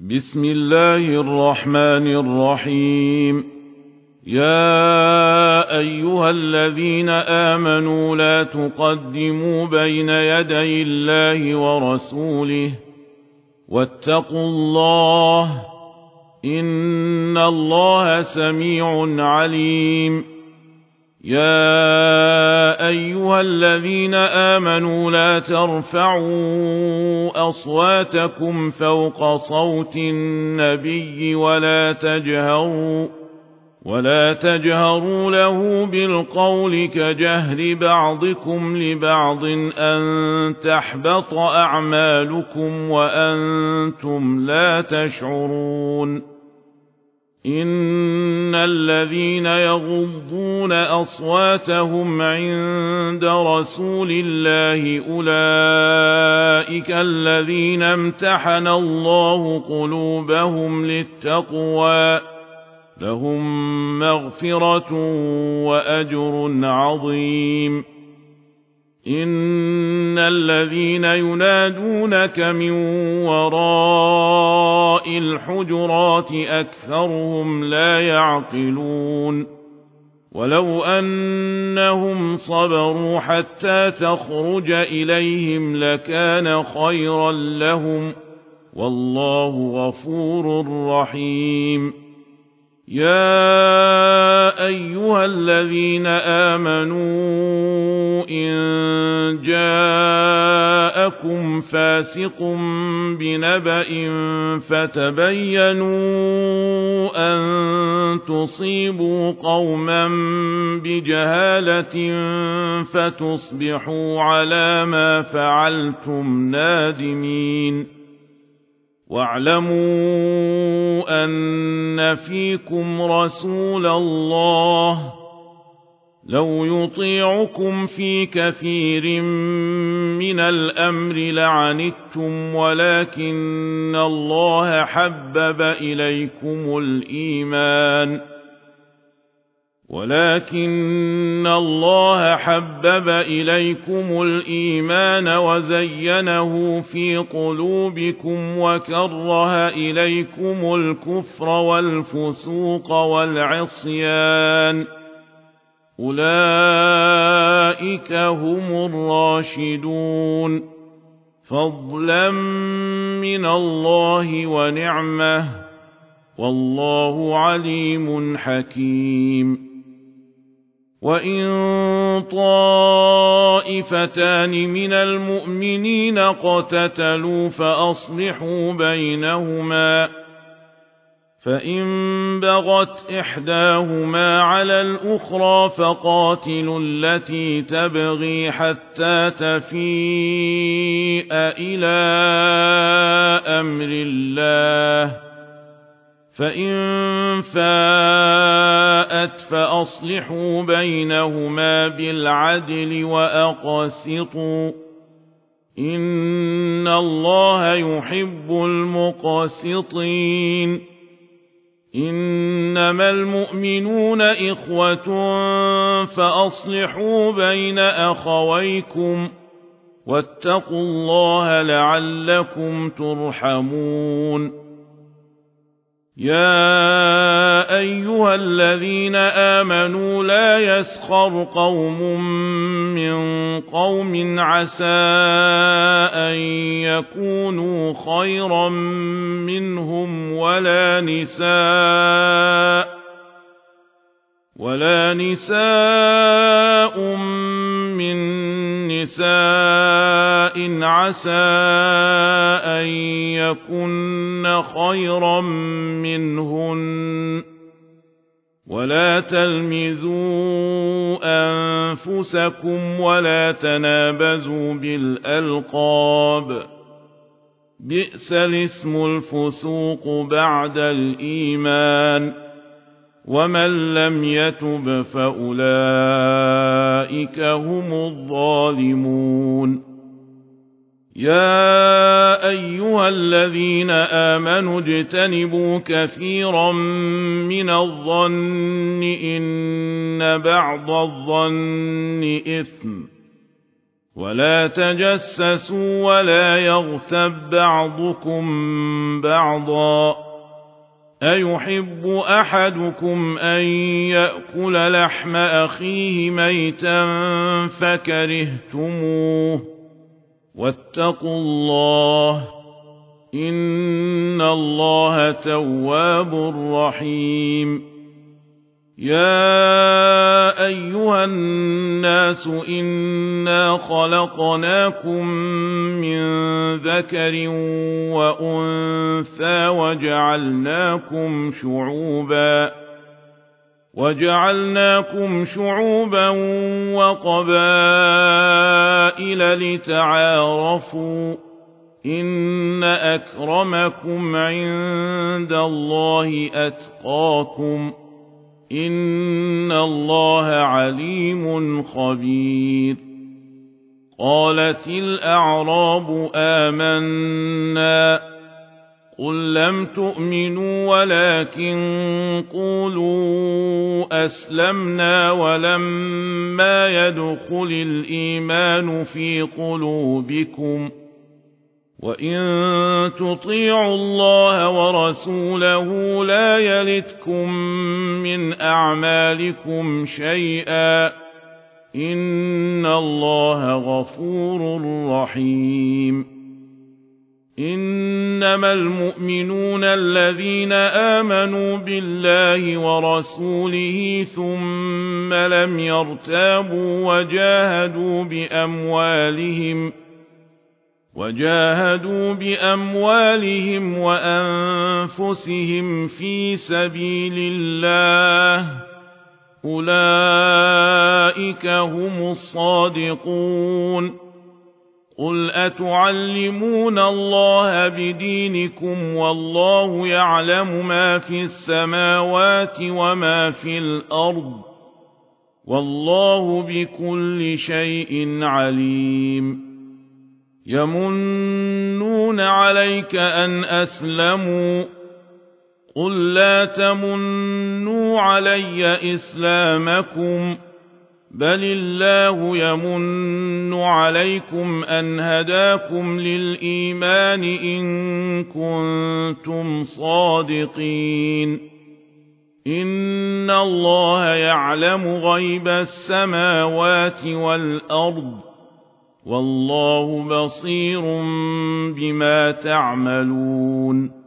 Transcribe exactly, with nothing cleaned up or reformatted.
بسم الله الرحمن الرحيم. يا أيها الذين آمنوا لا تقدموا بين يدي الله ورسوله واتقوا الله إن الله سميع عليم. يا أيها الذين آمنوا لا ترفعوا أصواتكم فوق صوت النبي ولا تجهروا ولا تجهروا له بالقول كجهر بعضكم لبعض أن تحبط أعمالكم وأنتم لا تشعرون. إن الذين يغضون أصواتهم عند رسول الله أولئك الذين امتحن الله قلوبهم للتقوى لهم مغفرة وأجر عظيم. إن الذين ينادونك من وراء الحجرات أكثرهم لا يعقلون. ولو أنهم صبروا حتى تخرج إليهم لكان خيرا لهم والله غفور رحيم. يا أيها الذين آمنوا إن جاءكم فاسق بنبأ فتبينوا أن تصيبوا قوما بجهالة فتصبحوا على ما فعلتم نادمين. واعلموا أن فيكم رسول الله لو يطيعكم في كثير من الأمر لعنتم ولكن الله حبب إليكم الإيمان ولكن الله حبب إليكم الإيمان وزينه في قلوبكم وكره إليكم الكفر والفسوق والعصيان أولئك هم الراشدون فضلا من الله ونعمه والله عليم حكيم. وإن طائفتان من المؤمنين اقتتلوا فأصلحوا بينهما فإن بغت إحداهما على الأخرى فقاتلوا التي تبغي حتى تفيء إلى أمر الله فإن فاءت فأصلحوا بينهما بالعدل وأقسطوا إن الله يحب المقسطين. إنما المؤمنون إخوة فأصلحوا بين أخويكم واتقوا الله لعلكم ترحمون. يا أيها الذين آمنوا لا يسخر قوم من قوم عسى أن يكونوا خيرا منهم ولا نساء ولا نساء من نساء عسى أن يكن خيرا منهن ولا تلمزوا أنفسكم ولا تنابزوا بالألقاب بئس الاسم الفسوق بعد الإيمان ومن لم يتب فأولئك هم الظالمون. يا أيها الذين آمنوا اجتنبوا كثيرا من الظن إن بعض الظن إثم ولا تجسسوا ولا يغتب بعضكم بعضا أيحب أحدكم أن يأكل لحم أخيه ميتا فكرهتموه واتقوا الله إن الله تواب رحيم يا أيها الناس إنا خلقناكم من ذكر وأنثى وجعلناكم شعوبا وجعلناكم شعوبا وقبائل لتعارفوا إن أكرمكم عند الله أتقاكم إن الله عليم خبير قالت الأعراب آمنا قل لم تؤمنوا ولكن قولوا أسلمنا ولما يدخل الإيمان في قلوبكم وإن تطيعوا الله ورسوله لا يلتكم من أعمالكم شيئا إن الله غفور رحيم إنما المؤمنون الذين آمنوا بالله ورسوله ثم لم يرتابوا وجاهدوا بأموالهم وجاهدوا بأموالهم وأنفسهم في سبيل الله أولئك هم الصادقون قل أتعلمون الله بدينكم والله يعلم ما في السماوات وما في الأرض والله بكل شيء عليم يمنون عليك أن أسلموا قل لا تمنوا علي إسلامكم بل الله يمن عليكم أن هداكم للإيمان إن كنتم صادقين إن الله يعلم غيب السماوات والأرض والله بصير بما تعملون